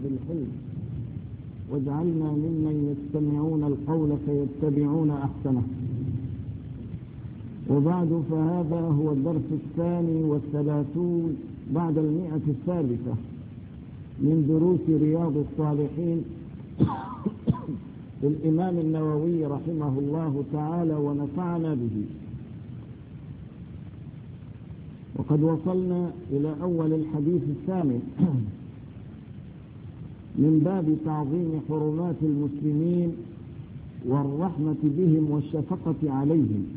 بالحلم واجعلنا ممن يستمعون القول فيتبعون أحسنه. وبعد، فهذا هو الدرس 32 بعد 100 من دروس رياض الصالحين للإمام النووي رحمه الله تعالى ونفعنا به. وقد وصلنا إلى أول الحديث 8 من باب تعظيم حرمات المسلمين والرحمة بهم والشفقة عليهم.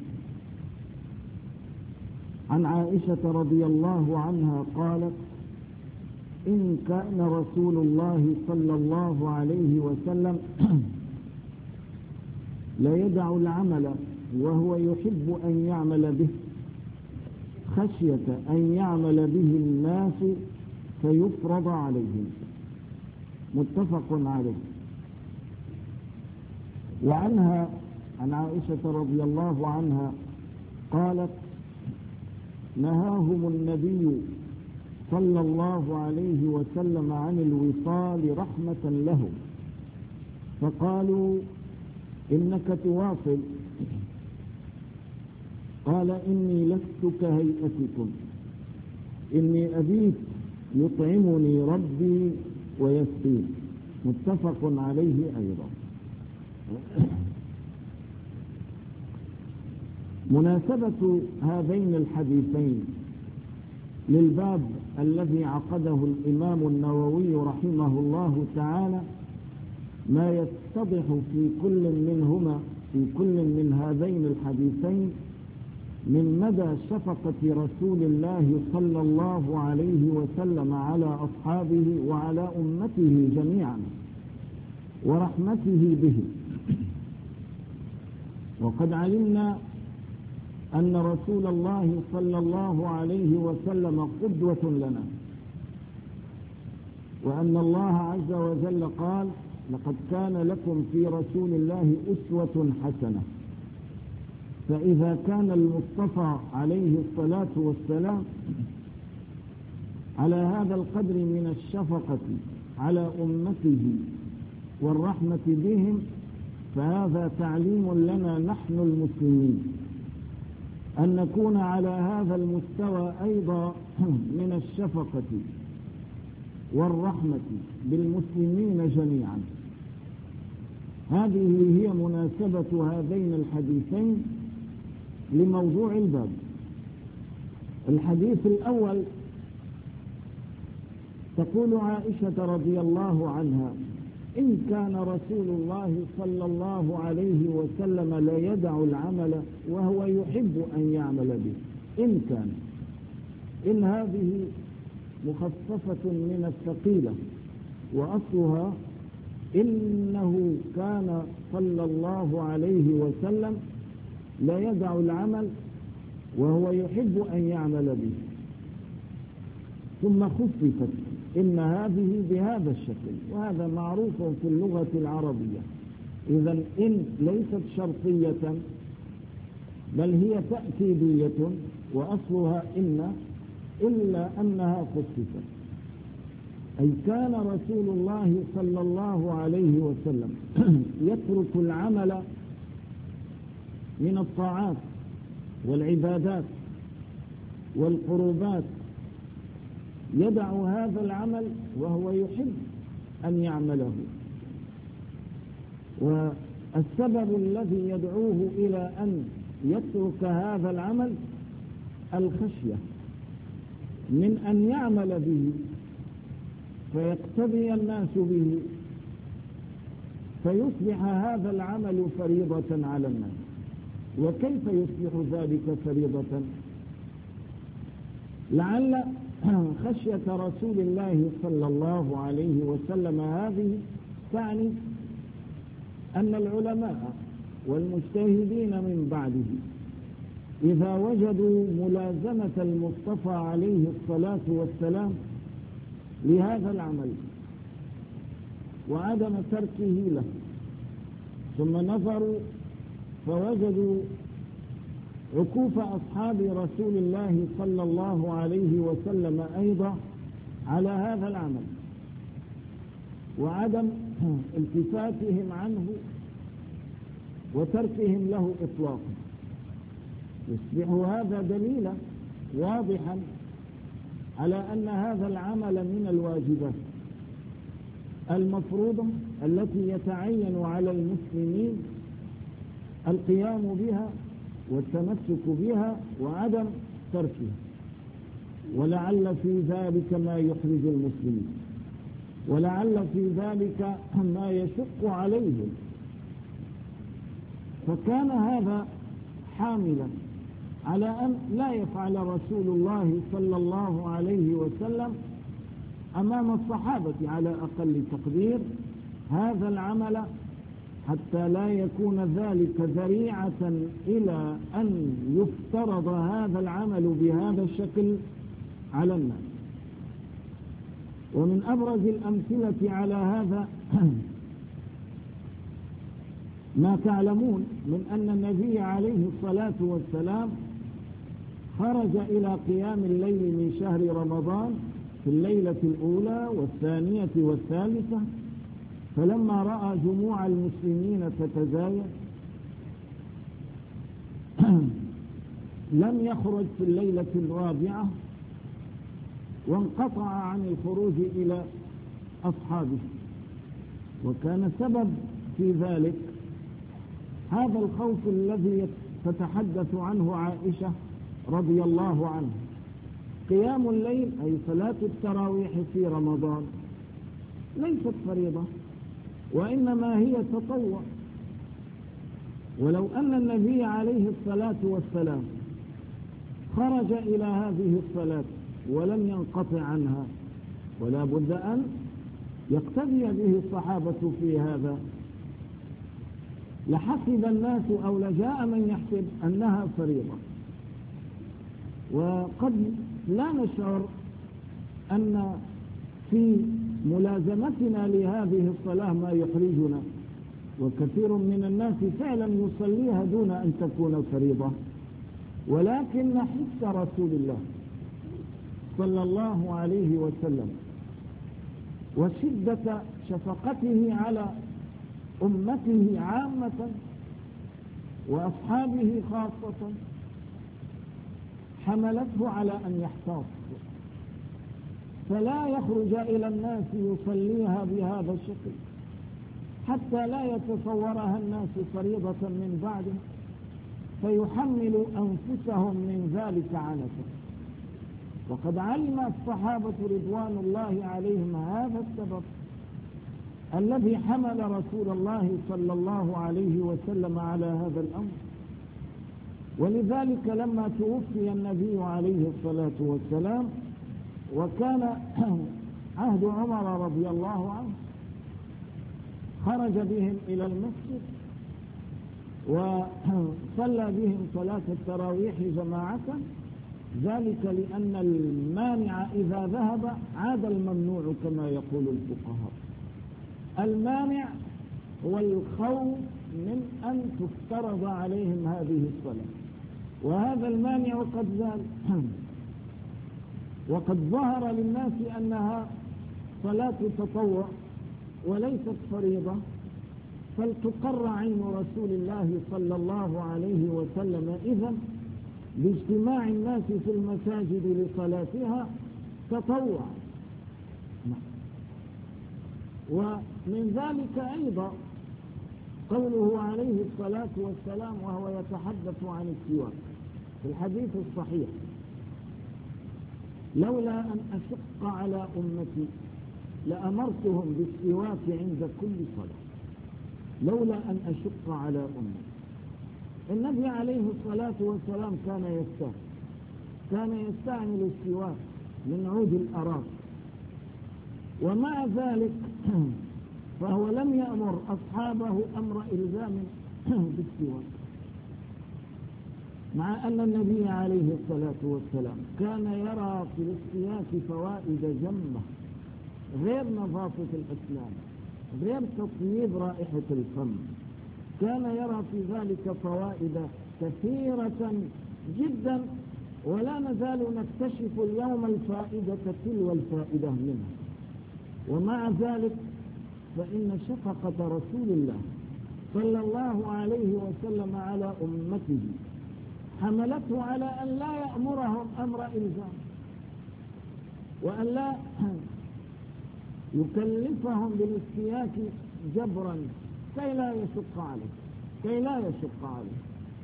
عن عائشة رضي الله عنها قالت: إن كان رسول الله صلى الله عليه وسلم لا يدع العمل وهو يحب أن يعمل به خشية أن يعمل به الناس فيفرض عليهم. متفق عليه. وعنها عن عائشة رضي الله عنها قالت: نهاهم النبي صلى الله عليه وسلم عن الوصال رحمة لهم، فقالوا: إنك تواصل. قال: إني لست كهيئتكم، إني أبيت يطعمني ربي ويسقين. متفق عليه أيضا. مناسبة هذين الحديثين للباب الذي عقده الإمام النووي رحمه الله تعالى ما يتضح في كل من هذين الحديثين من مدى شفقة رسول الله صلى الله عليه وسلم على أصحابه وعلى أمته جميعا ورحمته به. وقد علمنا أن رسول الله صلى الله عليه وسلم قدوة لنا، وأن الله عز وجل قال: لقد كان لكم في رسول الله أسوة حسنة. فإذا كان المصطفى عليه الصلاة والسلام على هذا القدر من الشفقة على أمته والرحمة بهم، فهذا تعليم لنا نحن المسلمين أن نكون على هذا المستوى أيضا من الشفقة والرحمة بالمسلمين جميعا. هذه هي مناسبة هذين الحديثين لموضوع الباب. الحديث الأول: تقول عائشة رضي الله عنها: إن كان رسول الله صلى الله عليه وسلم لا يدع العمل وهو يحب أن يعمل به. إن كان، إن هذه مخففة من الثقيلة، وأصلها إنه كان صلى الله عليه وسلم لا يدع العمل وهو يحب أن يعمل به، ثم خففت إن هذه بهذا الشكل، وهذا معروف في اللغة العربية. إذن إن ليست شرطية بل هي تأكيدية، وأصلها إن، إلا أنها خففت. أي كان رسول الله صلى الله عليه وسلم يترك العمل من الطاعات والعبادات والقربات، يدع هذا العمل وهو يحب أن يعمله. والسبب الذي يدعوه إلى أن يترك هذا العمل الخشية من أن يعمل به فيقتدي الناس به، فيصبح هذا العمل فريضة على الناس. وكيف يصبح ذلك فريضة؟ لعل خشية رسول الله صلى الله عليه وسلم هذه تعني أن العلماء والمجتهدين من بعده إذا وجدوا ملازمة المصطفى عليه الصلاة والسلام لهذا العمل وعدم تركه له، ثم نظروا فوجدوا عكوف أصحاب رسول الله صلى الله عليه وسلم أيضا على هذا العمل، وعدم التفاتهم عنه وتركهم له إطلاقا. يصبح هذا دليلا واضحا على أن هذا العمل من الواجبات المفروضة التي يتعين على المسلمين القيام بها والتمسك بها وعدم تركها، ولعل في ذلك ما يحرج المسلمين، ولعل في ذلك ما يشق عليهم. فكان هذا حاملا على أن لا يفعل رسول الله صلى الله عليه وسلم أمام الصحابة على أقل تقدير هذا العمل، حتى لا يكون ذلك ذريعة إلى أن يفترض هذا العمل بهذا الشكل على الناس. ومن أبرز الأمثلة على هذا ما تعلمون من أن النبي عليه الصلاة والسلام خرج إلى قيام الليل من شهر رمضان في الليلة الأولى والثانية والثالثة، فلما رأى جموع المسلمين تتزايد لم يخرج في الليلة الرابعة، وانقطع عن الخروج إلى أصحابه. وكان سبب في ذلك هذا الخوف الذي تتحدث عنه عائشة رضي الله عنها. قيام الليل أي صلاة التراويح في رمضان ليست فريضة، وإنما هي تطوع. ولو أن النبي عليه الصلاة والسلام خرج إلى هذه الصلاة ولم ينقطع عنها، ولا بد أن يقتدي به الصحابة في هذا، لحسب الناس أو لجاء من يحسب أنها فريضة. وقد لا نشعر أن في ملازمتنا لهذه الصلاة ما يحرجنا، وكثير من الناس فعلا يصليها دون أن تكون فريضة، ولكن حس رسول الله صلى الله عليه وسلم وشدة شفقته على أمته عامة وأصحابه خاصة حملته على أن يحتاط، فلا يخرج إلى الناس يصليها بهذا الشكل حتى لا يتصورها الناس فريضة من بعده فيحمل أنفسهم من ذلك عنة. وقد علم الصحابة رضوان الله عليهم هذا السبب الذي حمل رسول الله صلى الله عليه وسلم على هذا الأمر. ولذلك لما توفي النبي عليه الصلاة والسلام وكان عهد عمر رضي الله عنه، خرج بهم إلى المسجد وصلى بهم صلاة التراويح جماعة، ذلك لأن المانع إذا ذهب عاد الممنوع كما يقول الفقهاء. المانع هو الخوف من أن تفترض عليهم هذه الصلاة، وهذا المانع قد زال وقد ظهر للناس أنها صلاة تطوع وليست فريضة، فلتقر عين رسول الله صلى الله عليه وسلم إذن باجتماع الناس في المساجد لصلاتها تطوع. ومن ذلك أيضا قوله عليه الصلاة والسلام وهو يتحدث عن السواك في الحديث الصحيح: لولا أن أشق على أمتي لأمرتهم بالسواك عند كل صلاة. لولا أن أشق على أمتي. النبي عليه الصلاة والسلام كان يستعمل السواك من عود الأراك، ومع ذلك فهو لم يأمر أصحابه أمر إلزام بالسواك، مع أن النبي عليه الصلاة والسلام كان يرى في السواك فوائد جمة، غير نظافة الأسنان، غير تطيب رائحة الفم، كان يرى في ذلك فوائد كثيرة جدا، ولا نزال نكتشف اليوم الفائدة تلو الفائدة منها. ومع ذلك فإن شفقة رسول الله صلى الله عليه وسلم على أمته حملته على أن لا يأمرهم أمر إلزام، وأن لا يكلفهم بالاستياك جبرا كي لا يشق عليه.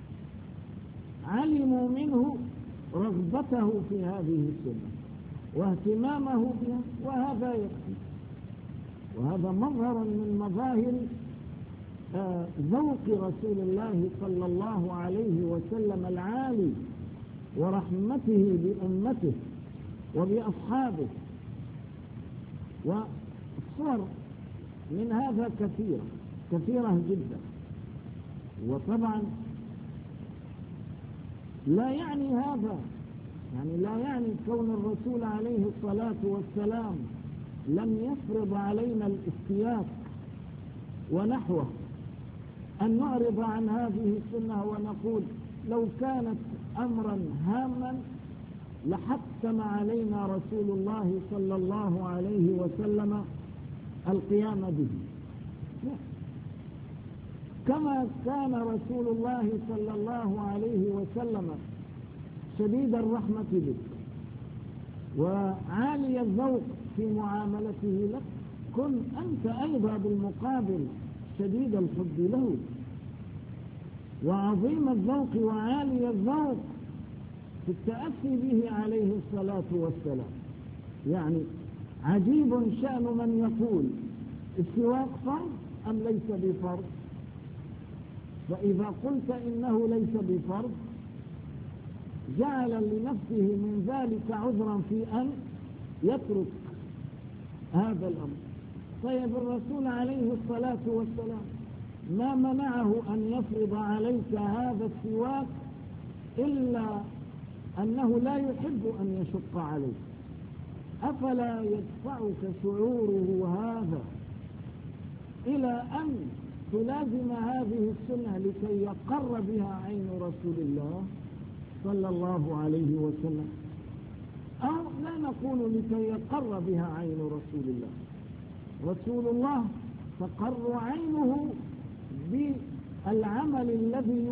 علموا منه رغبته في هذه السنة واهتمامه بها، وهذا يكفي. وهذا مظهر من مظاهر ذوق رسول الله صلى الله عليه وسلم العالي ورحمته بأمته وبأصحابه. والصور من هذا كثيرة جدا. وطبعا لا يعني هذا، يعني لا يعني كون الرسول عليه الصلاة والسلام لم يفرض علينا الاستياك ونحوه أن نعرض عن هذه السنة ونقول لو كانت أمرا هاما لحتم علينا رسول الله صلى الله عليه وسلم القيام به. كما كان رسول الله صلى الله عليه وسلم شديد الرحمة بك وعالي الذوق في معاملته لك، كن أنت أيضا بالمقابل شديد الحب له وعظيم الذوق وعالي الذوق في التأسي به عليه الصلاة والسلام. يعني عجيب شأن من يقول السواك فرض أم ليس بفرض، فإذا قلت إنه ليس بفرض جعل لنفسه من ذلك عذرا في أن يترك هذا الأمر. طيب الرسول عليه الصلاة والسلام ما منعه أن يفرض عليك هذا السواك إلا أنه لا يحب أن يشق عليك. أفلا يدفعك شعوره هذا إلى أن تلازم هذه السنة لكي يقر بها عين رسول الله صلى الله عليه وسلم؟ أو لا نقول لكي يقر بها عين رسول الله. رسول الله تقر عينه بالعمل الذي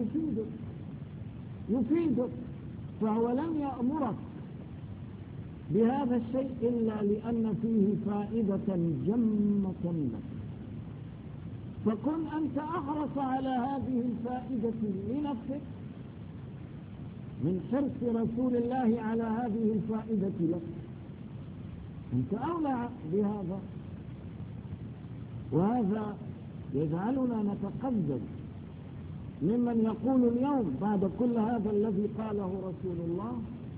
يفيدك، فهو لم يأمرك بهذا الشيء إلا لأن فيه فائدة جمة لك، فكن أنت أحرص على هذه الفائدة لنفسك من حرص رسول الله على هذه الفائدة لك. أنت أولى بهذا، وهذا يجعلنا نتقدم ممن يقول اليوم بعد كل هذا الذي قاله رسول الله،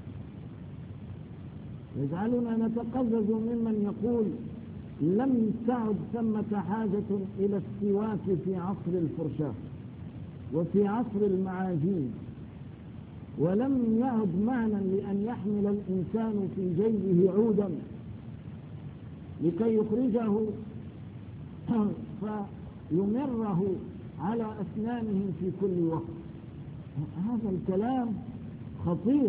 يجعلنا نتقزز ممن يقول لم تعد ثمة حاجة إلى السواك في عصر الفرشاة وفي عصر المعاجين، ولم يعد معنى لأن يحمل الإنسان في جيبه عودا لكي يخرجه فيمره على أسنانه في كل وقت. هذا الكلام خطير،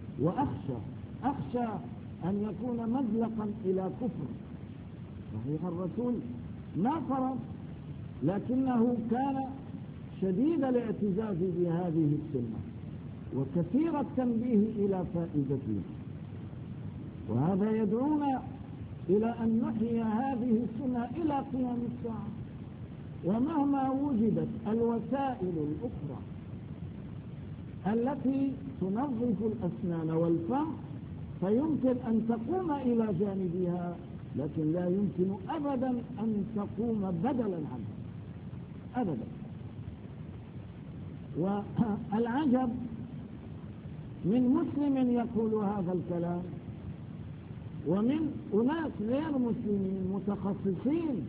وأخشى أن يكون مزلقا إلى كفر. صحيح الرسول ما فرض، لكنه كان شديد الاعتزاز بهذه السنة وكثير التنبيه إلى فائدتها، وهذا يدعونا إلى أن نحيي هذه السنة إلى قيام الساعة. ومهما وجدت الوسائل الأخرى التي تنظف الأسنان والفم فيمكن أن تقوم إلى جانبها، لكن لا يمكن أبدا أن تقوم بدلا عنها أبدا. والعجب من مسلم يقول هذا الكلام ومن أناس غير مسلمين متخصصين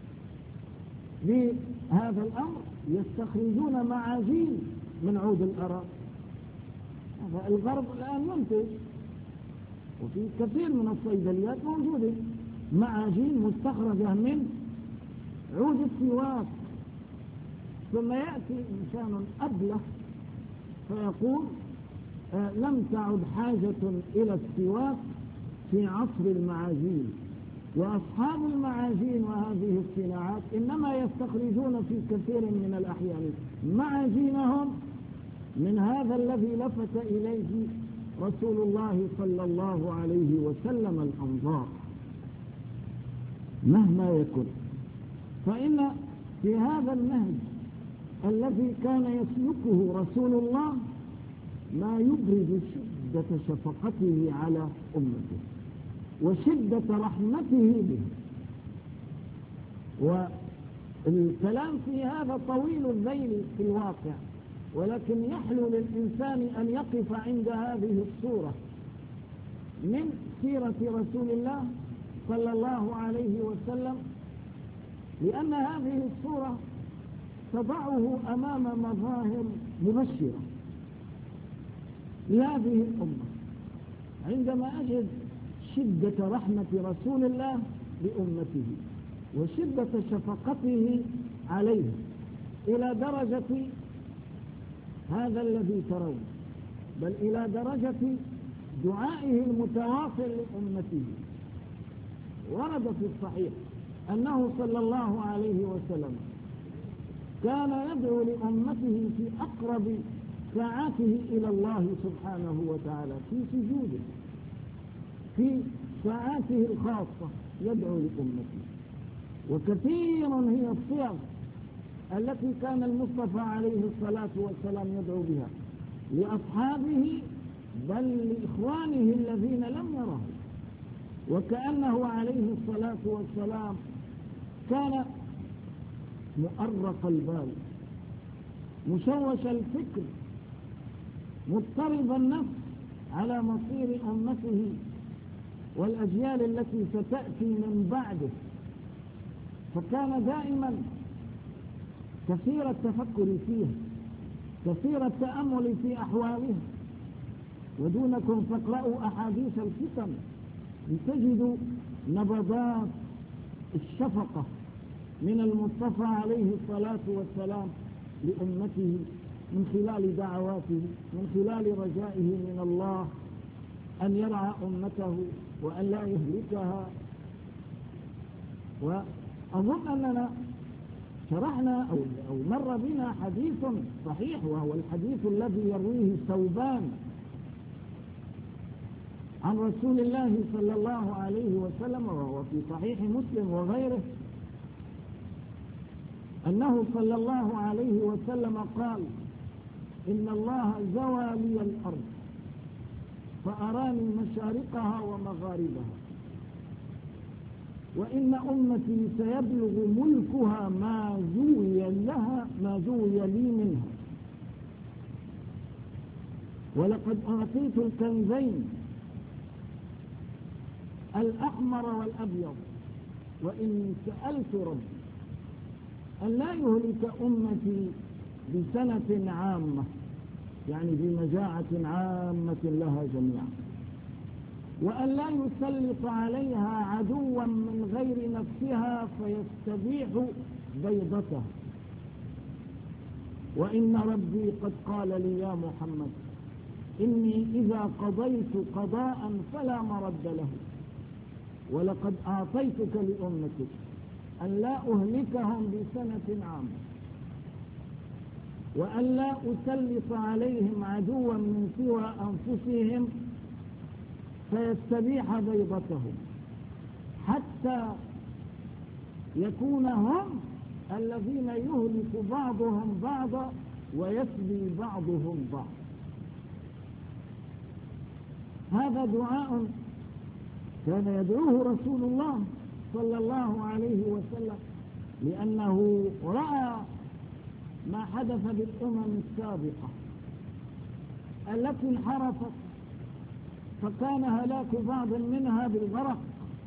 بهذا الأمر يستخرجون معاجين من عود الأراء. الغرب الآن ينتج، وفي كثير من الصيدليات موجودة معاجين مستخرجة من عود السواك. ثم يأتي إنسان أبله فيقول لم تعد حاجة إلى السواك في عصر المعاجين، وأصحاب المعاجين وهذه والصناعات إنما يستخرجون في كثير من الأحيان معاجينهم من هذا الذي لفت إليه رسول الله صلى الله عليه وسلم الأنظار مهما يكن. فإن في هذا النهج الذي كان يسلكه رسول الله ما يبرز شدة شفقته على أمته وشدة رحمته به. والكلام في هذا طويل الذيل في الواقع، ولكن يحلو للإنسان أن يقف عند هذه الصورة من سيرة رسول الله صلى الله عليه وسلم، لأن هذه الصورة تضعه أمام مظاهر مبشرة لهذه الأمة. عندما أجد شدة رحمة رسول الله لأمته وشدة شفقته عليه إلى درجة هذا الذي ترون، بل إلى درجة دعائه المتواصل لأمته. ورد في الصحيح أنه صلى الله عليه وسلم كان يدعو لأمته في أقرب ساعاته إلى الله سبحانه وتعالى في سجوده، في ساعاته الخاصة يدعو لأمته. وكثير هي الصيغ التي كان المصطفى عليه الصلاة والسلام يدعو بها لأصحابه بل لإخوانه الذين لم يروا. وكأنه عليه الصلاة والسلام كان مؤرق البال، مشوش الفكر، مضطرب النفس على مصير أمته والأجيال التي ستأتي من بعده. فكان دائما كثير التفكر فيها، كثير التأمل في أحوالها. ودونكم فاقرأوا أحاديث الفتن لتجدوا نبضات الشفقة من المصطفى عليه الصلاة والسلام لأمته من خلال دعواته، من خلال رجائه من الله أن يرعى أمته وأن لا يهلكها. وأظن أننا شرحنا أو مر بنا حديث صحيح، وهو الحديث الذي يرويه ثوبان عن رسول الله صلى الله عليه وسلم، وهو في صحيح مسلم وغيره، أنه صلى الله عليه وسلم قال: إن الله زوى لي الأرض فأراني مشارقها ومغاربها، وإن أمتي سيبلغ ملكها ما زوي لي منها، ولقد أعطيت الكنزين الأحمر والأبيض، وإني سألت ربي أن لا يهلك أمتي بسنة عامة، يعني بمجاعة عامة لها جميعا، وأن لا يسلط عليها عدوا من غير نفسها فيستبيح بيضتها. وإن ربي قد قال لي يا محمد إني إذا قضيت قضاء فلا مرد له، ولقد أعطيتك لأمتك أن لا أهلكهم بسنة عامة، وأن لا أسلط عليهم عدوا من سوى أنفسهم فيستبيح بيضتهم، حتى يكون هم الذين يهلك بعضهم بعضا ويسبي بعضهم بعض. هذا دعاء كان يدعوه رسول الله صلى الله عليه وسلم، لأنه رأى ما حدث بالأمم السابقة التي انحرفت، فكان هلاك بعض منها بالغرق،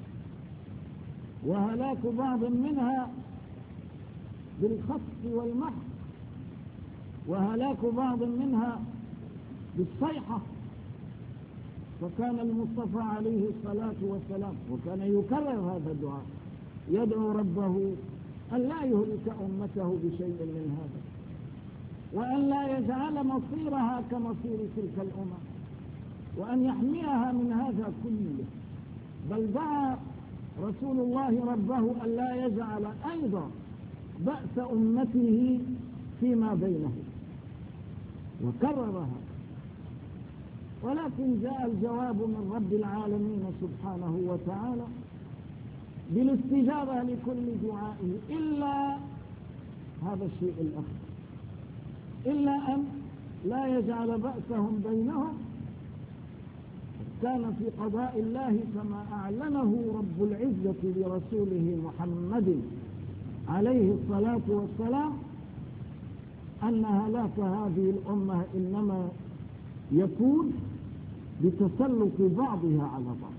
وهلاك بعض منها بالخطف والمحق، وهلاك بعض منها بالصيحة. فكان المصطفى عليه الصلاة والسلام وكان يكرر هذا الدعاء يدعو ربه أن لا يهلك أمته بشيء من هذا، وأن لا يجعل مصيرها كمصير تلك الأمم، وأن يحميها من هذا كله. بل دعا رسول الله ربه أن لا يجعل أيضا بأس أمته فيما بينه، وكررها. ولكن جاء الجواب من رب العالمين سبحانه وتعالى بالاستجابة لكل دعائه، إلا هذا الشيء الأخر، إلا أن لا يجعل بأسهم بينهم. كان في قضاء الله كما أعلنه رب العزة لرسوله محمد عليه الصلاة والسلام أن هلاك هذه الأمة إنما يكون بتسلط بعضها على بعض،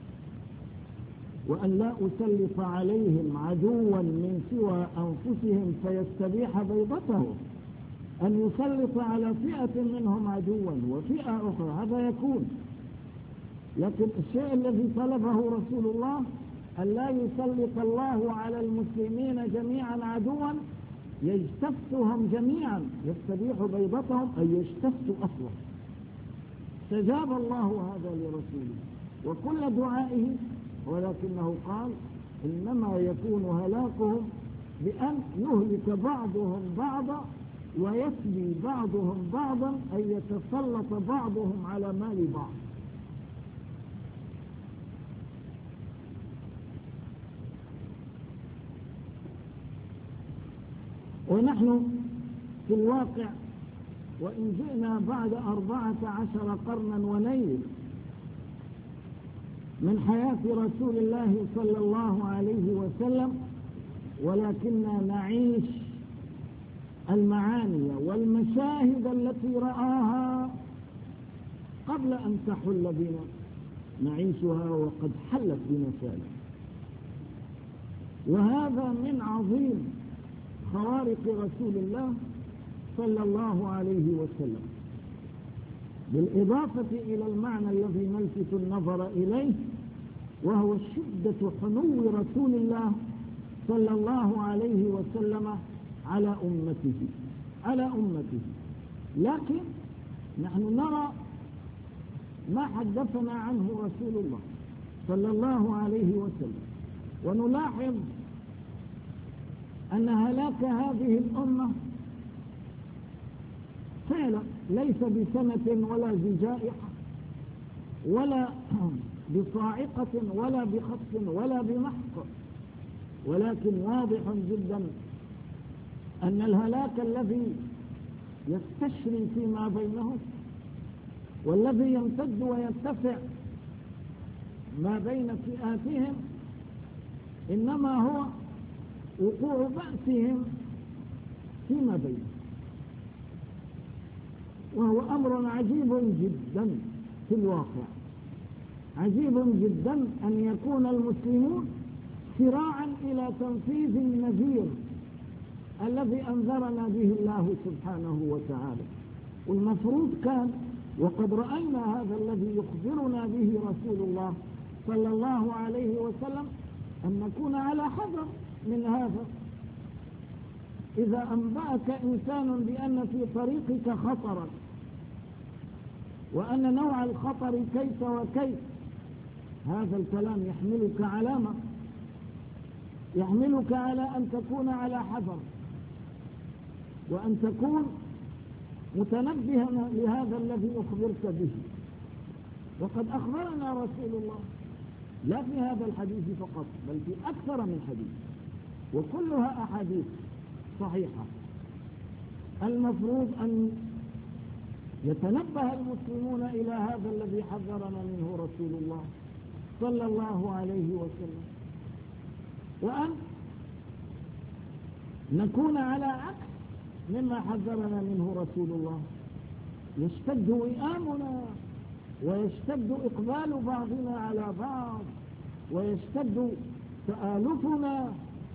وأن لا أسلط عليهم عدوا من سوى أنفسهم فيستبيح بيضتهم، أن يسلط على فئة منهم عدوا وفئة أخرى، هذا يكون. لكن الشيء الذي طلبه رسول الله أن لا يسلط الله على المسلمين جميعا عدوا يجتثهم جميعا، يستبيح بيضتهم أي يجتث أصلا. استجاب الله هذا لرسوله وكل دعائه، ولكنه قال إنما يكون هلاكهم بأن يهلك بعضهم بعضا ويسبي بعضهم بعضا، أي يتسلط بعضهم على مال بعض. ونحن في الواقع وإن جئنا بعد 14 قرنا ونيف من حياة رسول الله صلى الله عليه وسلم، ولكننا نعيش المعاني والمشاهد التي رآها قبل أن تحل بنا، نعيشها وقد حلت بنا فعلا. وهذا من عظيم خوارق رسول الله صلى الله عليه وسلم، بالإضافة إلى المعنى الذي نلفت النظر إليه، وهو شدة حنو رسول الله صلى الله عليه وسلم على أمته. لكن نحن نرى ما حدثنا عنه رسول الله صلى الله عليه وسلم، ونلاحظ أن هلاك هذه الأمة فعلا ليس بسنة ولا بجائحة ولا بصاعقة ولا بخطف ولا بمحق، ولكن واضح جدا أن الهلاك الذي يستشري فيما بينهم والذي يمتد ويرتفع ما بين فئاتهم إنما هو وقوع بأسهم فيما بينهم، وهو أمر عجيب جدا في الواقع. عجيب جدا أن يكون المسلمون سراعا إلى تنفيذ النذير الذي أنذرنا به الله سبحانه وتعالى. والمفروض كان، وقد رأينا هذا الذي يخبرنا به رسول الله صلى الله عليه وسلم، أن نكون على حذر من هذا. إذا أنبأك إنسان بأن في طريقك خطرا وأن نوع الخطر كيف وكيف، هذا الكلام يحملك علامة، يحملك على أن تكون على حذر وأن تكون متنبها لهذا الذي أخبرت به. وقد أخبرنا رسول الله لا في هذا الحديث فقط بل في أكثر من حديث، وكلها أحاديث صحيحة. المفروض أن يتنبه المسلمون إلى هذا الذي حذرنا منه رسول الله صلى الله عليه وسلم، وأن نكون على عكس مما حذرنا منه رسول الله. يشتد وئامنا ويشتد إقبال بعضنا على بعض ويشتد تآلفنا،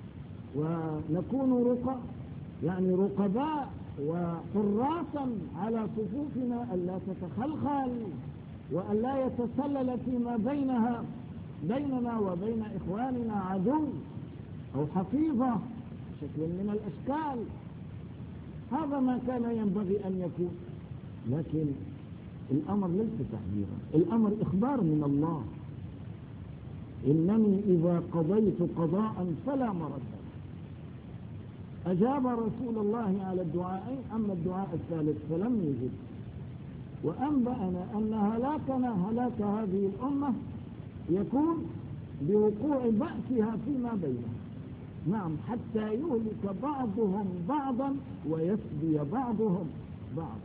ونكون رقباء وحراسا على صفوفنا ألا تتخلخل وألا يتسلل فيما بيننا وبين إخواننا عدو أو حفيظة شكل من الأشكال. هذا ما كان ينبغي أن يكون، لكن الأمر ليس تحذيرا، الأمر إخبار من الله. إنني إذا قضيت قضاء فلا مرد له. أجاب رسول الله على الدعاءين، أما الدعاء الثالث فلم يجب، وأنبأنا أن هلاك هذه الأمة يكون بوقوع بأسها فيما بينهم. نعم، حتى يهلك بعضهم بعضا ويسبي بعضهم بعض.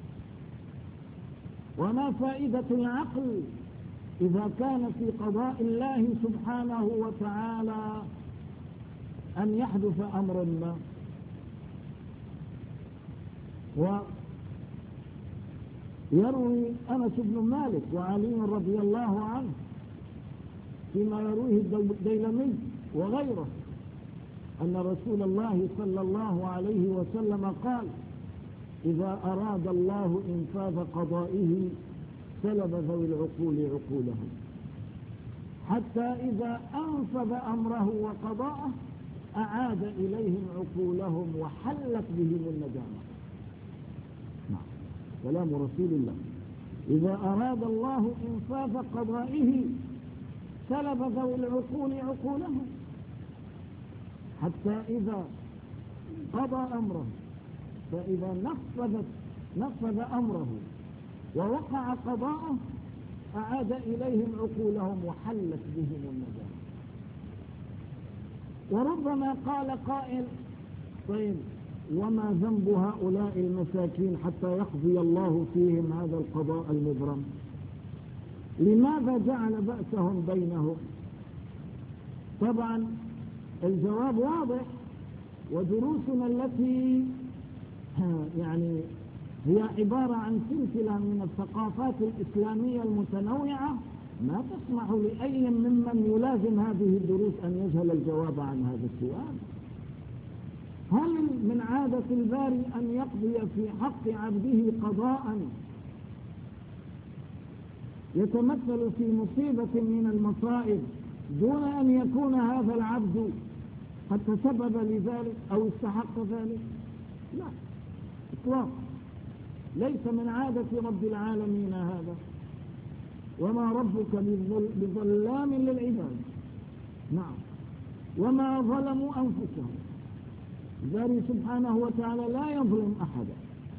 وما فائدة العقل إذا كان في قضاء الله سبحانه وتعالى أن يحدث أمر ما؟ ويروي أنس بن مالك وعلي رضي الله عنه فيما يرويه الديلمي وغيره أن رسول الله صلى الله عليه وسلم قال: إذا أراد الله إنفاذ قضائه سلب ذوي العقول عقولهم، حتى إذا أنفذ أمره وقضاءه أعاد إليهم عقولهم وحلت بهم الندامة. كلام رسول الله: إذا أراد الله إنفاذ قضائه سلب ذوي العقول عقولهم، حتى إذا قضى أمره، فإذا نفذ أمره ووقع قضاءه أعاد إليهم عقولهم وحلت بهم الندامة. وربما قال قائل: طيب وما ذنب هؤلاء المساكين حتى يقضي الله فيهم هذا القضاء المبرم؟ لماذا جعل بأسهم بينهم؟ طبعا الجواب واضح، ودروسنا التي يعني هي عبارة عن سلسلة من الثقافات الإسلامية المتنوعة ما تسمح لأي ممن يلازم هذه الدروس أن يجهل الجواب عن هذا السؤال. هل من عادة الباري أن يقضي في حق عبده قضاء يتمثل في مصيبة من المصائب دون أن يكون هذا العبد قد تسبب لذلك أو استحق ذلك؟ لا إطلاقا، ليس من عادة رب العالمين هذا، وما ربك بظلام للعباد. نعم، وما ظلموا أنفسهم، الباري سبحانه وتعالى لا يظلم أحدا.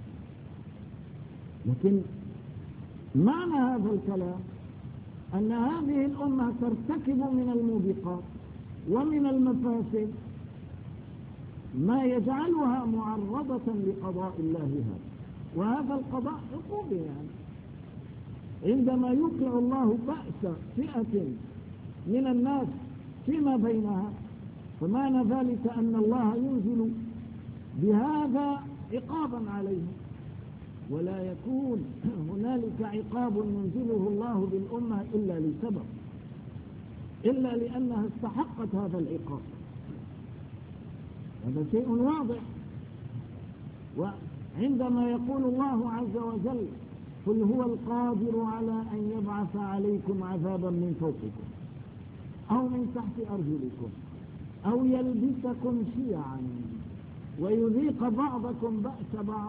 لكن معنى هذا الكلام أن هذه الأمة ترتكب من الموبقات ومن المفاسد ما يجعلها معرضة لقضاء الله هذا، وهذا القضاء عقوبة. يعني عندما يوقع الله بأس فئة من الناس فيما بينها، فمعنى ذلك أن الله ينزل بهذا عقابا عليهم، ولا يكون هنالك عقاب ينزله الله بالأمة إلا لسبب، إلا لأنها استحقت هذا العقاب. هذا شيء واضح. وعندما يقول الله عز وجل: قل هو القادر على أن يبعث عليكم عذابا من فوقكم أو من تحت أرجلكم أو يلبسكم شيعا ويذيق بعضكم بأس بعض،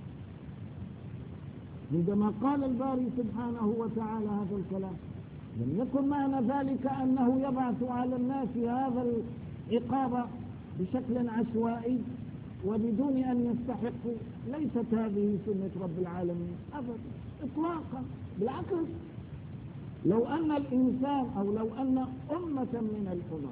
عندما قال الباري سبحانه وتعالى هذا الكلام لم يكن معنى ذلك أنه يبعث على الناس هذا العقاب بشكل عشوائي وبدون أن يستحقوا. ليست هذه سنة رب العالمين أبدا إطلاقا، بالعكس، لو أن الإنسان أو لو أن أمة من الأمم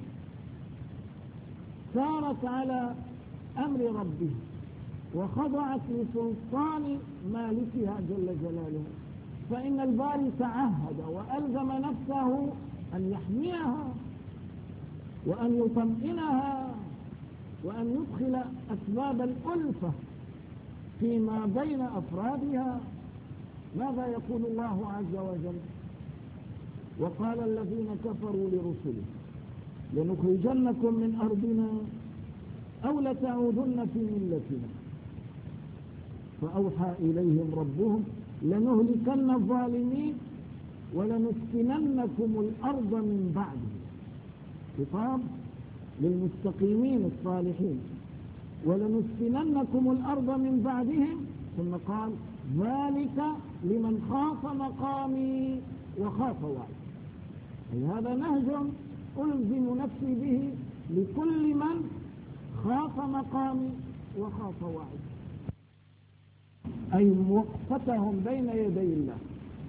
سارت على أمر ربه وخضعت لسلطان مالكها جل جلاله، فإن الباري تعهد وألزم نفسه أن يحميها وأن يطمئنها وأن يدخل أسباب الألفة فيما بين أفرادها. ماذا يقول الله عز وجل؟ وقال الذين كفروا لرسله لنخرجنكم من أرضنا أو لتعودن في ملتنا، فأوحى إليهم ربهم لنهلكن الظالمين ولنسكننكم الأرض من بعدهم. خطاب للمستقيمين الصالحين: ولنسكننكم الأرض من بعدهم، ثم قال: ذلك لمن خاف مقامي وخاف وعيد. أي هذا نهج ألزم نفسي به لكل من خاف مقامي وخاف وعدي، أي وقفتهم بين يدي الله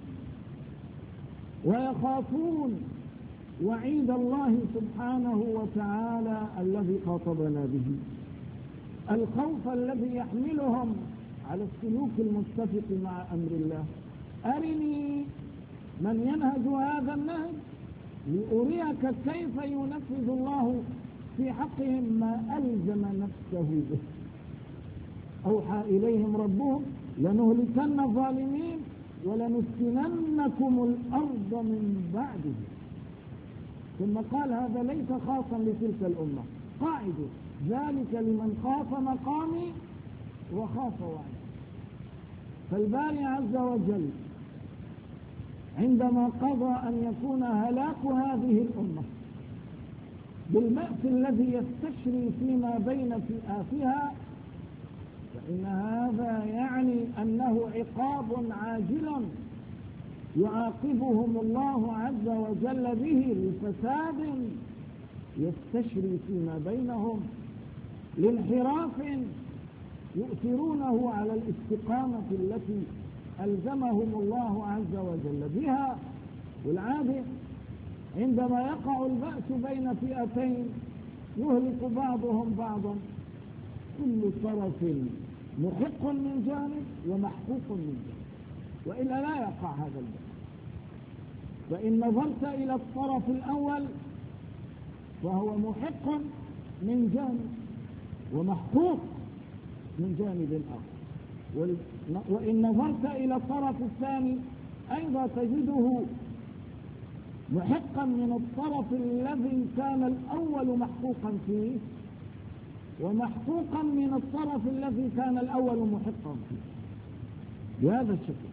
ويخافون وعيد الله سبحانه وتعالى الذي خاطبنا به، الخوف الذي يحملهم على السلوك المتفق مع أمر الله. أرني من ينهج هذا النهج لأريك كيف ينفذ الله في حقهم ما ألزم نفسه به. أوحى إليهم ربهم لنهلكن الظالمين ولنسكننكم الأرض من بعده. ثم قال هذا ليس خاصا لتلك الأمة، قاعدة ذلك لمن خاف مقامي وخاف وعدي. فالباري عز وجل عندما قضى أن يكون هلاك هذه الأمة بالبأس الذي يستشري فيما بين فئاتها، فإن هذا يعني أنه عقاب عاجل يعاقبهم الله عز وجل به لفساد يستشري فيما بينهم، لانحراف يؤثرونه على الاستقامة التي ألزمهم الله عز وجل بها. والعادة عندما يقع البأس بين فئتين يهلك بعضهم بعضا، كل طرف محق من جانب ومحقوق من جانب، وإلا لا يقع هذا البأس. فإن نظرت إلى الطرف الأول فهو محق من جانب ومحقوق من جانب آخر، وإن نظرت إلى الطرف الثاني أيضا تجده محقا من الطرف الذي كان الأول محقوقا فيه ومحقوقا من الطرف الذي كان الأول محقا فيه بهذا الشكل.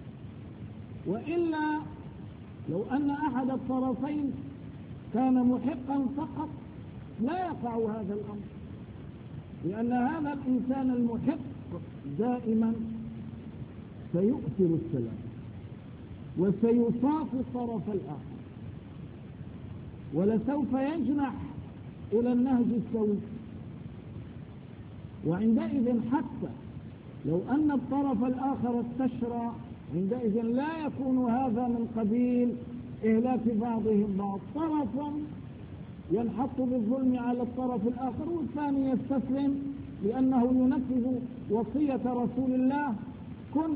وإلا لو أن أحد الطرفين كان محقا فقط لا يقع هذا الأمر، لأن هذا الإنسان المحق دائما سيؤثر السلام وسيصافي الطرف الآخر ولسوف يجنح إلى النهج السوي. وعندئذ حتى لو أن الطرف الآخر استشرى عندئذ لا يكون هذا من قبيل إهلاك بعضهم بعض، طرف ينحط بالظلم على الطرف الآخر والثاني يستسلم لأنه ينفذ وصية رسول الله كن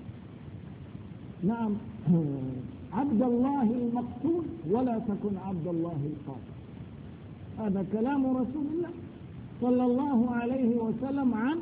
نعم عبد الله المقتول ولا تكن عبد الله القاتل. هذا كلام رسول الله صلى الله عليه وسلم عن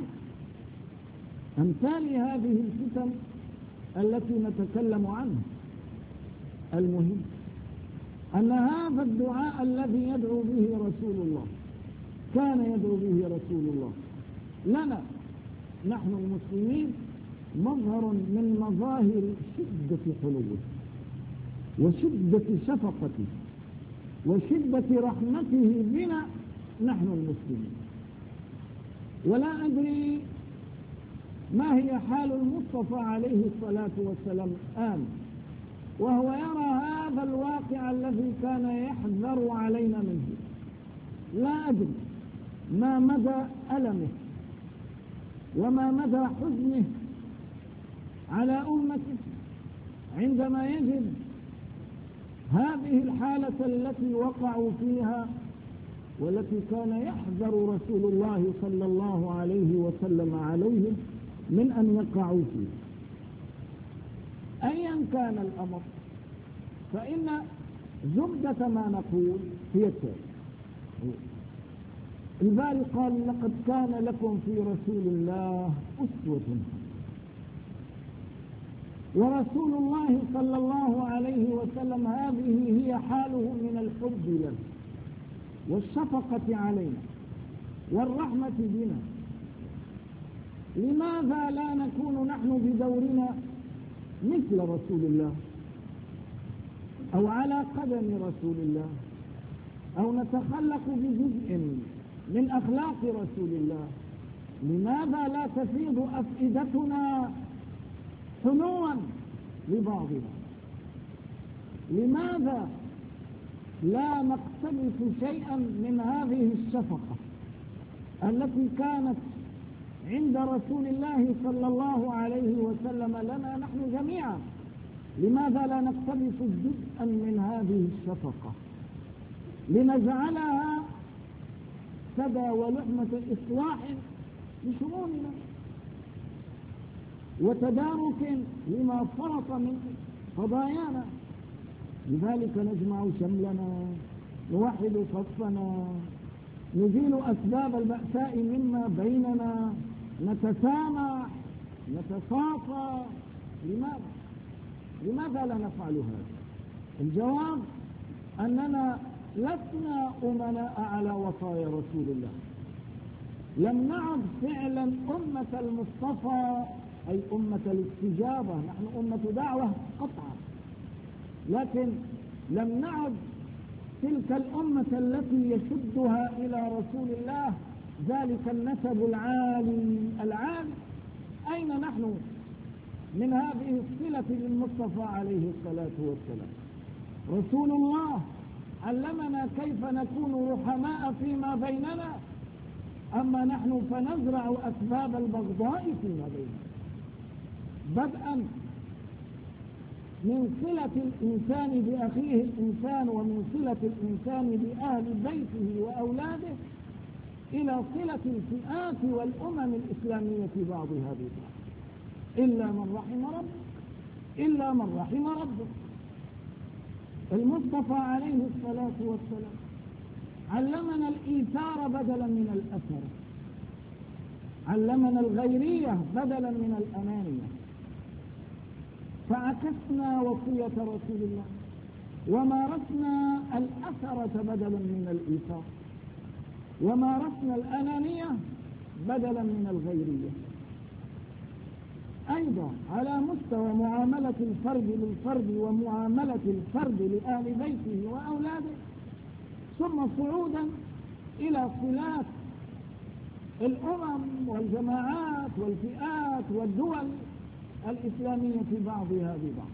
أمثال هذه الفتن التي نتكلم عنها. المهم أن هذا الدعاء الذي يدعو به رسول الله كان يدعو به رسول الله لنا نحن المسلمين مظهر من مظاهر شدة حلوه وشدة شفقته وشدة رحمته بنا نحن المسلمين. ولا أدري ما هي حال المصطفى عليه الصلاة والسلام الآن وهو يرى هذا الواقع الذي كان يحذر علينا منه. لا أدري ما مدى ألمه وما مدى حزنه على أمته عندما يجد هذه الحالة التي وقعوا فيها والتي كان يحذر رسول الله صلى الله عليه وسلم عليهم من أن يقعوا فيه. أيا كان الأمر فإن زبدة ما نقول هي التالي. الباري قال لقد كان لكم في رسول الله أسوة حسنة، ورسول الله صلى الله عليه وسلم هذه هي حاله من الحب لنا والشفقة علينا والرحمة بنا. لماذا لا نكون نحن بدورنا مثل رسول الله أو على قدم رسول الله أو نتخلق بجزء من أخلاق رسول الله؟ لماذا لا تفيض أفئدتنا حنوا لبعضنا؟ لماذا لا نقتبس شيئا من هذه الشفقة التي كانت عند رسول الله صلى الله عليه وسلم لنا نحن جميعا. لماذا لا نقتبس جزءا من هذه الشفقة لنجعلها سدى ولحمة إصلاح لشؤوننا وتدارك لما فرط من قضايانا؟ لذلك نجمع شملنا، نوحد صفنا، نزيل أسباب البأساء مما بيننا، نتسامح، نتصافى. لماذا لا نفعل هذا؟ الجواب أننا لسنا أمناء على وصايا رسول الله. لم نعد فعلا أمة المصطفى، أي أمة الاستجابة. نحن أمة دعوة قطعا، لكن لم نعد تلك الأمة التي يشدها إلى رسول الله ذلك النسب العالي. أين نحن من هذه الصلة للمصطفى عليه الصلاة والسلام؟ رسول الله علمنا كيف نكون رحماء فيما بيننا، أما نحن فنزرع أسباب البغضاء فيما بيننا، بدءا من صلة الإنسان بأخيه الإنسان، ومن صلة الإنسان بأهل بيته وأولاده، إلى صلة الفئات والأمم الإسلامية بعضها ببعض، إلا من رحم ربك، إلا من رحم ربك. المصطفى عليه الصلاة والسلام علمنا الإيثار بدلا من الأثر، علمنا الغيرية بدلا من الأنانية، فعكسنا وصية رسول الله ومارسنا الأثرة بدلا من الإيثار، ومارسنا الأنانية بدلا من الغيرية. أيضا على مستوى معاملة الفرد للفرد ومعاملة الفرد لأهل بيته وأولاده، ثم صعودا إلى صلات الأمم والجماعات والفئات والدول الإسلامية بعضها ببعض.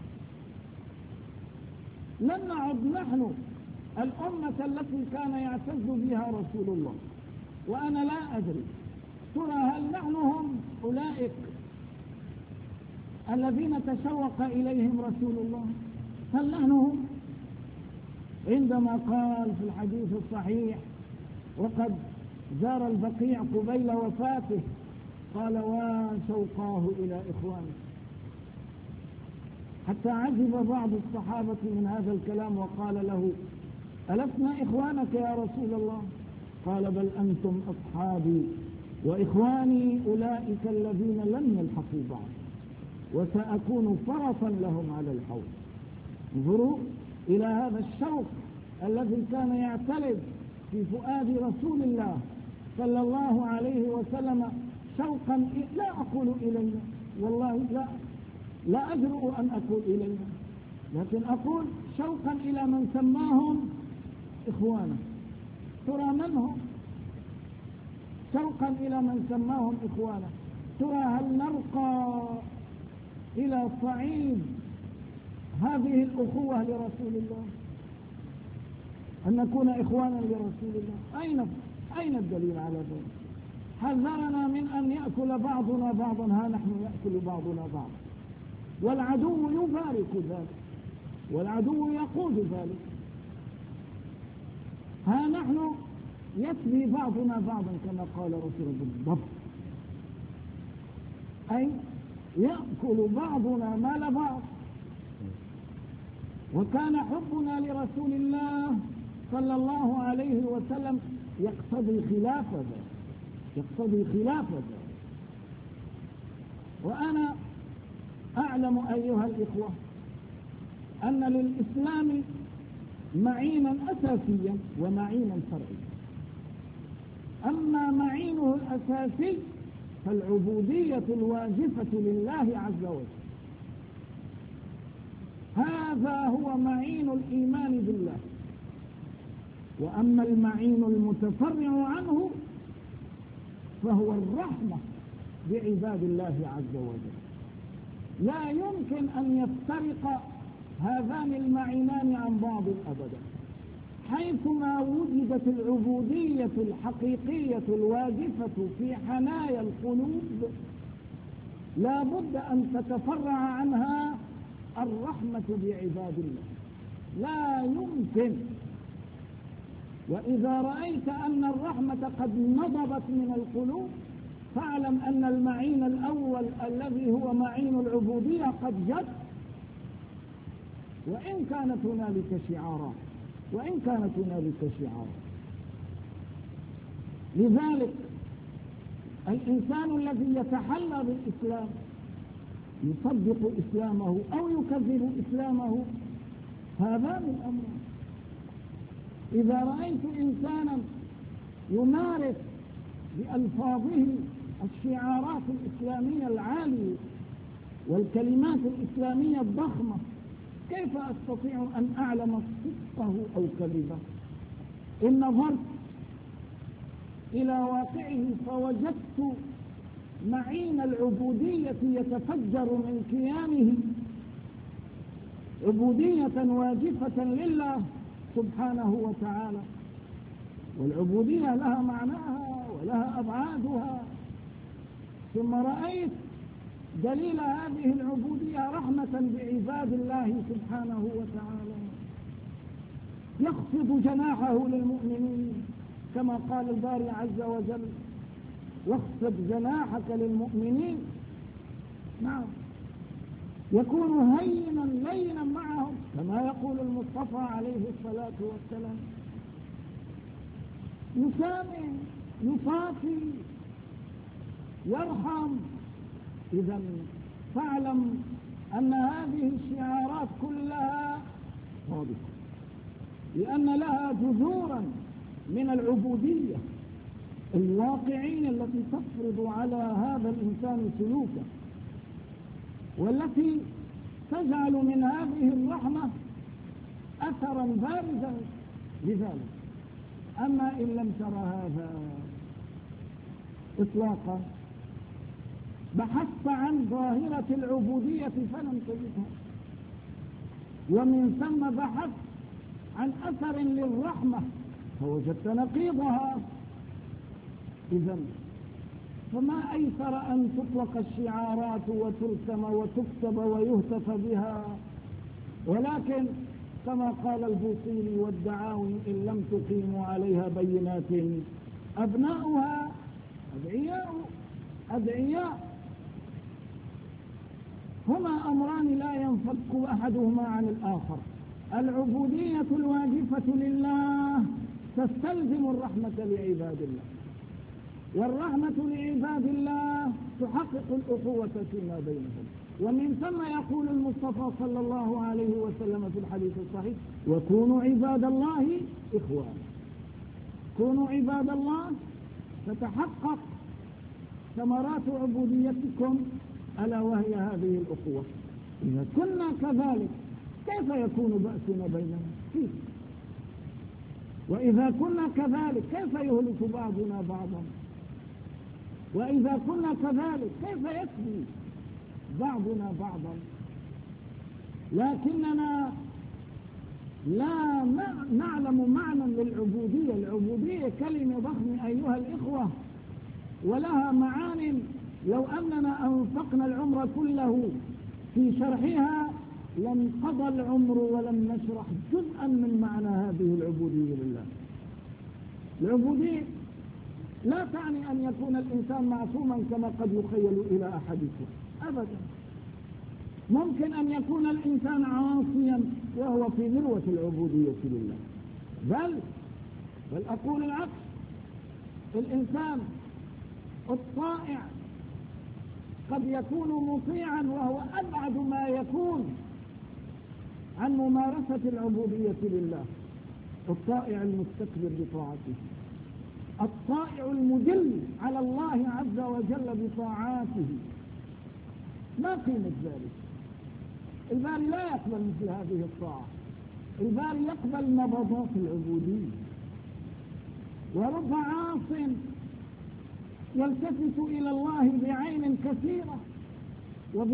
لم نعد نحن الأمة التي كان يعتز بها رسول الله. وأنا لا أدري ترى هل نحن هم أولئك الذين تشوق إليهم رسول الله؟ هل نحن هم؟ عندما قال في الحديث الصحيح وقد زار البقيع قبيل وفاته قال وشوقاه إلى إخوانه، حتى عجب بعض الصحابة من هذا الكلام وقال له ألسنا إخوانك يا رسول الله؟ قال بل أنتم أصحابي، وإخواني أولئك الذين لم يلحقوا بعد، وسأكون فرسا لهم على الحوض. انظروا إلى هذا الشوق الذي كان يعتلد في فؤاد رسول الله صلى الله عليه وسلم، شوقا لا أقول إلينا، والله لا أجرؤ أن أقول إلينا، لكن أقول شوقا إلى من سماهم إخوانا. ترى من هم؟ شوقا إلى من سماهم إخوانا. ترى هل نرقى إلى صعيد هذه الأخوة لرسول الله، أن نكون إخوانا لرسول الله؟ أين الدليل على ذلك؟ حذرنا من أن يأكل بعضنا بعضا، ها نحن يأكل بعضنا بعضا، والعدو يبارك ذلك، والعدو يقود ذلك. ها نحن يسبي بعضنا بعضا كما قال رسول الله بالضبط، أي يأكل بعضنا مال بعض. وكان حبنا لرسول الله صلى الله عليه وسلم يقتضي خلاف ذلك. وأنا أعلم أيها الإخوة أن للإسلام معينا أساسيا ومعينا فرعيا. أما معينه الأساسي فالعبودية الواجبة لله عز وجل، هذا هو معين الإيمان بالله. وأما المعين المتفرع عنه فهو الرحمة بعباد الله عز وجل. لا يمكن أن يفترق هذان المعينان عن بعض أبدا، حيثما وجدت العبودية الحقيقية الواجفة في حنايا القلوب لا بد أن تتفرع عنها الرحمة بعباد الله، لا يمكن. وإذا رأيت أن الرحمة قد نضبت من القلوب فاعلم أن المعين الأول الذي هو معين العبودية قد جد، وإن كانت هنالك شعارات. لذلك الإنسان الذي يتحلى بالإسلام يصدق إسلامه أو يكذب إسلامه، هذان الأمران. إذا رأيت إنسانا يمارس بألفاظه الشعارات الإسلامية العالية والكلمات الإسلامية الضخمة، كيف أستطيع أن أعلم صدقه أو كذبه؟ إن نظرت إلى واقعه فوجدت معين العبودية يتفجر من كيانه، عبودية واجفة لله سبحانه وتعالى. والعبودية لها معناها ولها أبعادها. ثم رأيت دليل هذه العبودية رحمة بعباد الله سبحانه وتعالى، يخفض جناحه للمؤمنين كما قال الباري عز وجل: واخفض جناحك للمؤمنين. نعم، يكون هينا لينا معهم كما يقول المصطفى عليه الصلاة والسلام، يسامح، يصافي، يرحم. إذا فاعلم أن هذه الشعارات كلها واضحة، لأن لها جذورا من العبودية الواقعية التي تفرض على هذا الإنسان سلوكا، والتي تجعل من هذه الرحمة أثرا بارزا لذلك. أما إن لم تر هذا إطلاقا، بحثت عن ظاهرة العبودية فلم تجدها، ومن ثم بحثت عن أثر للرحمة فوجدت نقيضها. إذن فما أيسر أن تطلق الشعارات وترسم وتكتب ويهتف بها، ولكن كما قال البوصيري: والدعاوي إن لم تقيموا عليها بينات أبناؤها أدعياء. هما أمران لا ينفك أحدهما عن الآخر. العبودية الواجفة لله تستلزم الرحمة لعباد الله، والرحمة لعباد الله تحقق الأخوة فيما بينهم. ومن ثم يقول المصطفى صلى الله عليه وسلم في الحديث الصحيح: وكونوا عباد الله إخوانا. كونوا عباد الله تتحقق ثمرات عبوديتكم، ألا وهي هذه الأخوة. إذا كنا كذلك كيف يكون بأسنا بيننا؟ كيف؟ وإذا كنا كذلك كيف يهلك بعضنا بعضا؟ وإذا كنا كذلك كيف يكفي بعضنا بعضا؟ لكننا لا نعلم معنى للعبودية. العبودية كلمة ضخمة أيها الإخوة، ولها معان لو أننا أنفقنا العمر كله في شرحها لانقضى العمر ولم نشرح جزءا من معنى هذه العبودية لله. العبودية لا تعني أن يكون الإنسان معصوما كما قد يخيل إلى أحدكم أبدا. ممكن أن يكون الإنسان عاصيا وهو في ذروة العبودية لله، بل أقول العكس. الإنسان الطائع قد يكون مطيعا وهو أبعد ما يكون عن ممارسة العبودية لله. الطائع المستكبر بطاعته، الطائع المدل على الله عز وجل بطاعاته، ما قيمة ذلك؟ الباري لا يقبل مثل هذه الطاعة. الباري يقبل نبضات العبودية. ورب عاص يلتفت إلى الله بعين كثيرة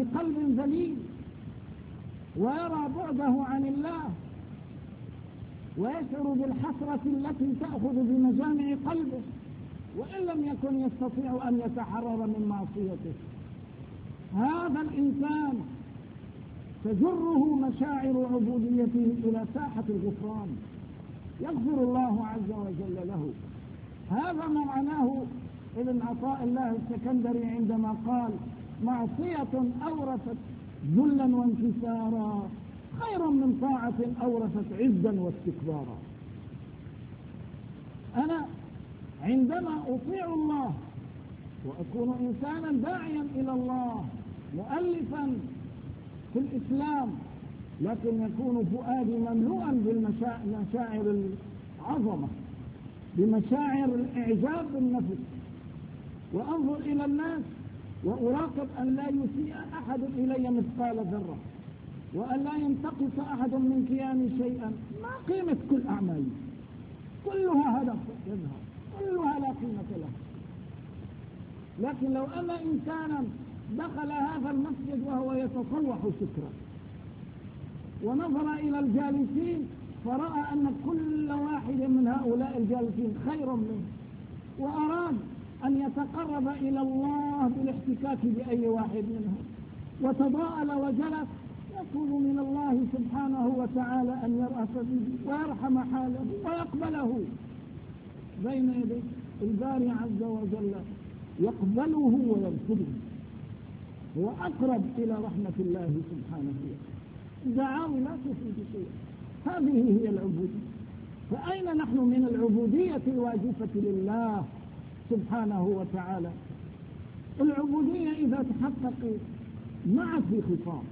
وبقلب ذليل ويرى بعده عن الله، ويشعر بالحسرة التي تأخذ بمجامع قلبه، وإن لم يكن يستطيع أن يتحرر من معصيته. هذا الإنسان تجره مشاعر عبوديته إلى ساحة الغفران، يغفر الله عز وجل له. هذا ما معناه ابن عطاء الله السكندري عندما قال: معصية أورثت ذلا وانكسارا خير من طاعة أورثت عزا واستكبارا. أنا عندما أطيع الله وأكون إنسانا داعيا إلى الله مؤلفا في الإسلام، لكن يكون فؤادي مملوءا بمشاعر العظمة، بمشاعر الإعجاب بالنفس، وأنظر إلى الناس وأراقب أن لا يسيء أحد إلي مثقال ذرة، وأن لا ينتقص أحد من كياني شيئا. ما قيمة كل أعمالي؟ كلها هدف يظهر، كلها لا قيمة لها. لكن لو أن إنسانا دخل هذا المسجد وهو يتطوح شكرا، ونظر إلى الجالسين فرأى أن كل واحد من هؤلاء الجالسين خير منه، وأراد أن يتقرب إلى الله بالاحتكاك بأي واحد منهم، وتضاءل وجلس، يطلب من الله سبحانه وتعالى أن يرأف به ويرحم حاله ويقبله بين يديه. الباري عز وجل يقبله ويرفضه، هو أقرب إلى رحمة الله سبحانه وتعالى. دعاوي لا تفيد شيء. هذه هي العبودية. فأين نحن من العبودية الواجبة لله سبحانه وتعالى؟ العبودية إذا تحققت ما في خصام،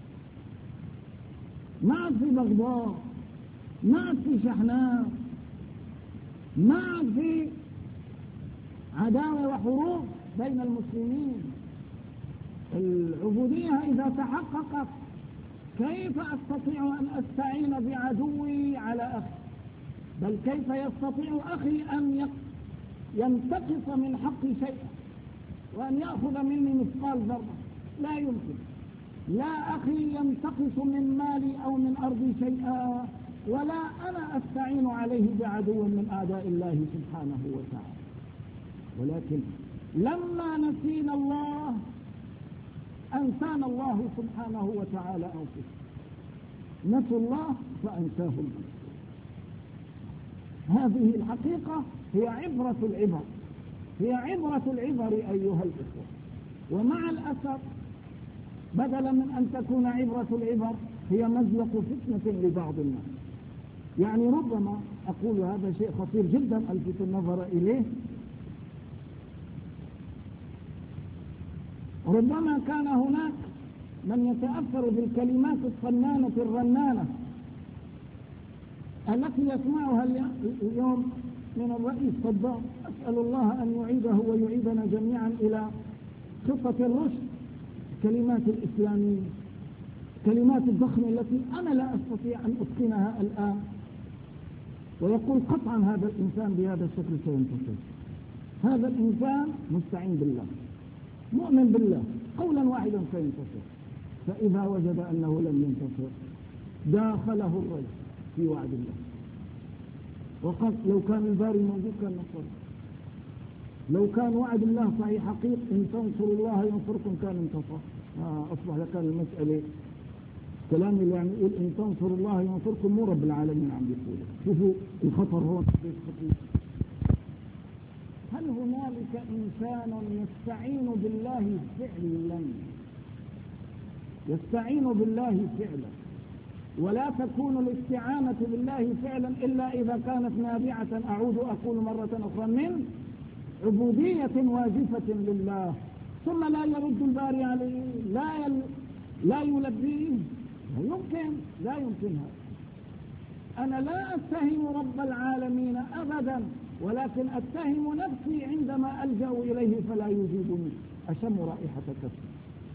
ما في بغضاء، ما في شحناء، ما في عداوة وحروب بين المسلمين. العبودية إذا تحققت كيف أستطيع أن أستعين بعدوي على أخي؟ بل كيف يستطيع أخي أن ينتقص من حقي شيئا وأن يأخذ مني مثقال ذرة؟ لا يمكن. لا أخي ينتقص من مالي أو من أرضي شيئا، ولا أنا أستعين عليه بعدو من أعداء الله سبحانه وتعالى. ولكن لما نسينا الله أنسانا الله سبحانه وتعالى أنفسه. نسوا الله فأنساهم. هذه الحقيقة هي عبرة العبر، هي عبرة العبر أيها الإخوة. ومع الأسف بدلا من أن تكون عبرة العبر هي مزلق فتنة لبعض الناس. يعني ربما أقول هذا شيء خطير جدا ألفت النظر إليه، ربما كان هناك من يتأثر بالكلمات الصنانة الرنانة التي يسمعها اليوم من الرئيس صدام. أسأل الله أن يعيده ويعيدنا جميعا إلى خطة الرشد. كلمات الإسلامية، كلمات الضخمة التي أنا لا أستطيع أن أتقنها الآن، ويقول قطعا هذا الإنسان بهذا الشكل سينتصر. هذا الإنسان مستعين بالله، مؤمن بالله، قولا واحدا سينتصر. فإذا وجد أنه لم ينتصر داخله الرجل في وعد الله، وقد لو كان الباري موجود كان نصر. لو كان وعد الله صحيح حقيقي إن تنصروا الله ينصركم كان انتصر. أصبح لكان المسألة كلام اللي يعني يقول إن تنصروا الله ينصركم مو رب العالمين عم يقول. شوفوا الخطر هون. هل هنالك إنسان يستعين بالله فعلا؟ يستعين بالله فعلا، ولا تكون الاستعانة بالله فعلا إلا إذا كانت نابعة، أعود أقول مرة أخرى، من عبودية واجفة لله، ثم لا يرد الباري عليه، لا يلبيه. لا يمكن هذا. أنا لا أتهم رب العالمين أبدا، ولكن أتهم نفسي عندما ألجأ إليه فلا يجيبني، أشم رائحة كفر.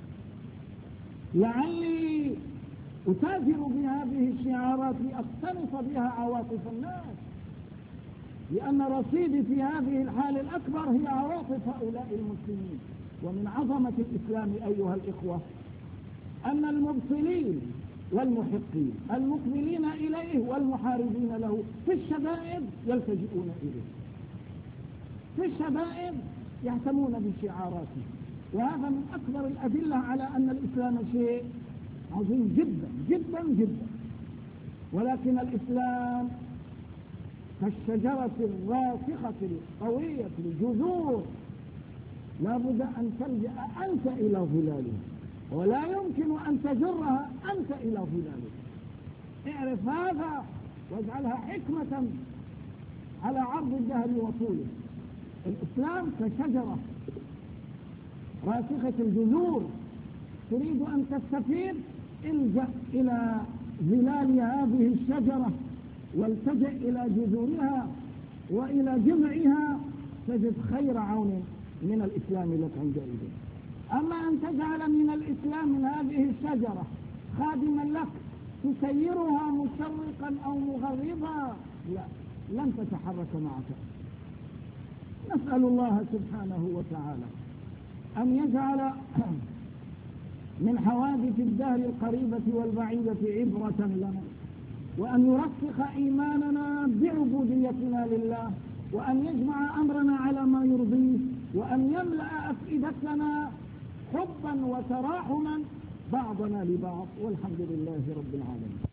لعلي أتاجر بهذه الشعارات لأقتنص بها عواطف الناس، لأن رصيدي في هذه الحال الأكبر هي عواطف هؤلاء المسلمين. ومن عظمة الإسلام أيها الإخوة أن المبطلين والمحقين المقبلين إليه والمحاربين له. في الشدائد يلتجئون إليه، في الشدائد يهتمون بشعاراته. وهذا من أكبر الأدلة على أن الإسلام شيء عظيم جدا جدا جدا. ولكن الإسلام كالشجرة الراسخة القوية الجذور، لا بد أن تلجأ أنت إلى ظلالها، ولا يمكن أن تجرها أنت إلى ظلالها. اعرف هذا واجعلها حكمة على عرض الدهر وطوله. الإسلام كشجرة راسخة الجذور، تريد أن تستفيد الجأ إلى ظلال هذه الشجرة والتجأ إلى جذورها وإلى جذعها، تجد خير عون من الإسلام لك عندئذ. أما أن تجعل من الإسلام من هذه الشجرة خادما لك تسيرها مشرقا أو مغربا، لا، لن تتحرك معك. نسأل الله سبحانه وتعالى أن يجعل من حوادث الدهر القريبة والبعيدة عبرة لنا، وأن يرسخ إيماننا بعبوديتنا لله، وأن يجمع أمرنا على ما يرضيه، وأن يملأ أفئدتنا حبا وتراحما بعضنا لبعض، والحمد لله رب العالمين.